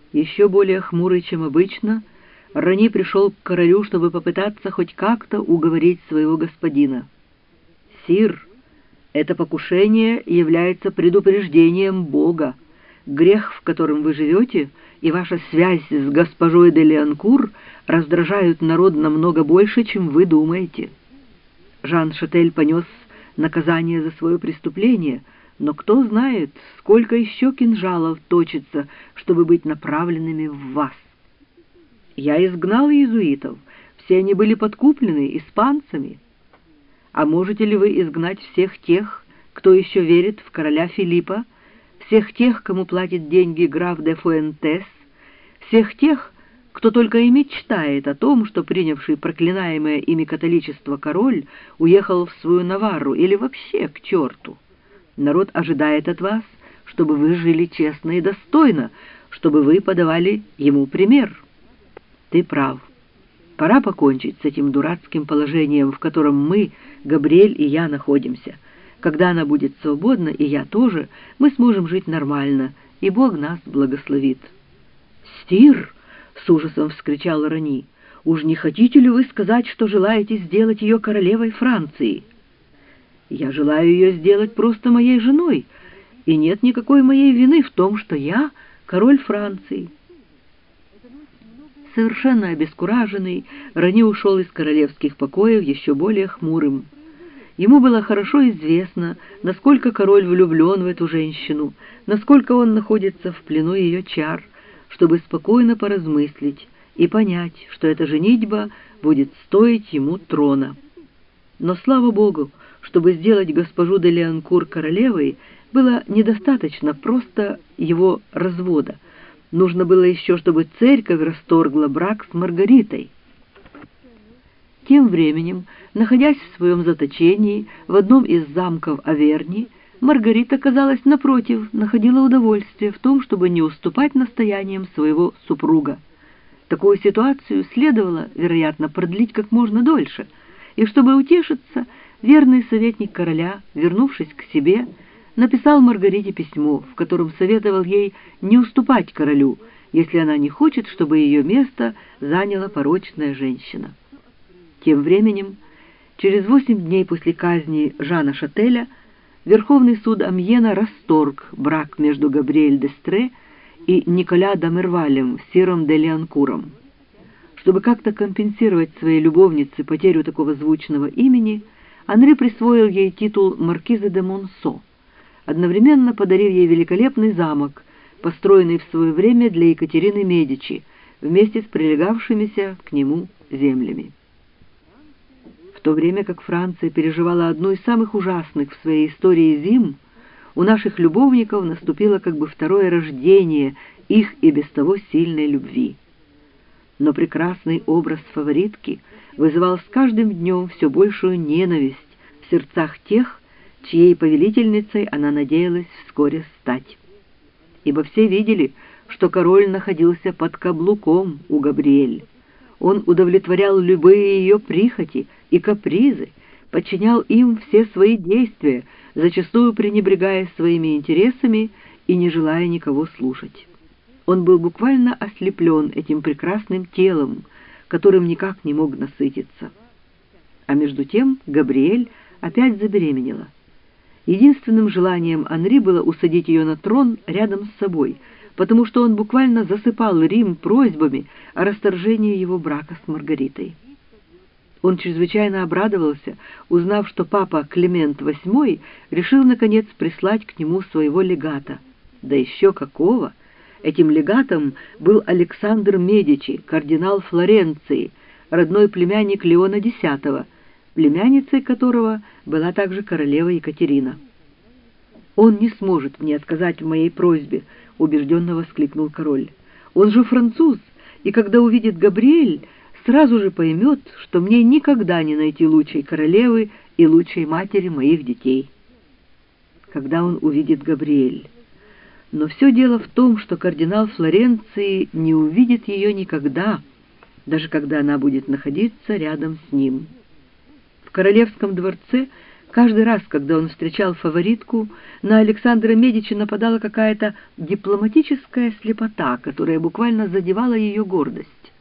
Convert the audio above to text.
Еще более хмурый, чем обычно, Рани пришел к королю, чтобы попытаться хоть как-то уговорить своего господина. «Сир, это покушение является предупреждением Бога. Грех, в котором вы живете, и ваша связь с госпожой де Лианкур раздражают народ намного больше, чем вы думаете». Жан Шатель понес наказание за свое преступление, но кто знает, сколько еще кинжалов точится, чтобы быть направленными в вас. Я изгнал иезуитов, все они были подкуплены испанцами. А можете ли вы изгнать всех тех, кто еще верит в короля Филиппа, всех тех, кому платит деньги граф де Фуэнтес, всех тех, кто только и мечтает о том, что принявший проклинаемое ими католичество король уехал в свою Наварру или вообще к черту? Народ ожидает от вас, чтобы вы жили честно и достойно, чтобы вы подавали ему пример. Ты прав. Пора покончить с этим дурацким положением, в котором мы, Габриэль и я, находимся. Когда она будет свободна, и я тоже, мы сможем жить нормально, и Бог нас благословит. «Сир!» — с ужасом вскричал Рани. «Уж не хотите ли вы сказать, что желаете сделать ее королевой Франции?» «Я желаю ее сделать просто моей женой, и нет никакой моей вины в том, что я король Франции». Совершенно обескураженный, Рани ушел из королевских покоев еще более хмурым. Ему было хорошо известно, насколько король влюблен в эту женщину, насколько он находится в плену ее чар, чтобы спокойно поразмыслить и понять, что эта женитьба будет стоить ему трона. Но, слава Богу, чтобы сделать госпожу де Лианкур королевой, было недостаточно просто его развода. Нужно было еще, чтобы церковь расторгла брак с Маргаритой. Тем временем, находясь в своем заточении в одном из замков Аверни, Маргарита, казалось, напротив, находила удовольствие в том, чтобы не уступать настояниям своего супруга. Такую ситуацию следовало, вероятно, продлить как можно дольше, и чтобы утешиться, верный советник короля, вернувшись к себе, написал Маргарите письмо, в котором советовал ей не уступать королю, если она не хочет, чтобы ее место заняла порочная женщина. Тем временем, через 8 дней после казни Жана Шателя, Верховный суд Амьена расторг брак между Габриэль d'Estrées и Николя д'Амервалем, сиром де Лианкуром. Чтобы как-то компенсировать своей любовнице потерю такого звучного имени, Анри присвоил ей титул маркизы де Монсо, одновременно подарив ей великолепный замок, построенный в свое время для Екатерины Медичи, вместе с прилегавшимися к нему землями. В то время как Франция переживала одну из самых ужасных в своей истории зим, у наших любовников наступило как бы второе рождение их и без того сильной любви. Но прекрасный образ фаворитки вызывал с каждым днем все большую ненависть в сердцах тех, чьей повелительницей она надеялась вскоре стать. Ибо все видели, что король находился под каблуком у Габриэль. Он удовлетворял любые ее прихоти и капризы, подчинял им все свои действия, зачастую пренебрегая своими интересами и не желая никого слушать. Он был буквально ослеплен этим прекрасным телом, которым никак не мог насытиться. А между тем Габриэль опять забеременела. Единственным желанием Анри было усадить ее на трон рядом с собой, потому что он буквально засыпал Рим просьбами о расторжении его брака с Маргаритой. Он чрезвычайно обрадовался, узнав, что папа Климент VIII решил, наконец, прислать к нему своего легата. Да еще какого! Этим легатом был Александр Медичи, кардинал Флоренции, родной племянник Леона X, племянницей которого была также королева Екатерина. «Он не сможет мне отказать в моей просьбе», — убежденно воскликнул король. «Он же француз, и когда увидит Габриэль, сразу же поймет, что мне никогда не найти лучшей королевы и лучшей матери моих детей». Когда он увидит Габриэль? Но все дело в том, что кардинал Флоренции не увидит ее никогда, даже когда она будет находиться рядом с ним. В королевском дворце Каждый раз, когда он встречал фаворитку, на Александра Медичи нападала какая-то дипломатическая слепота, которая буквально задевала ее гордость.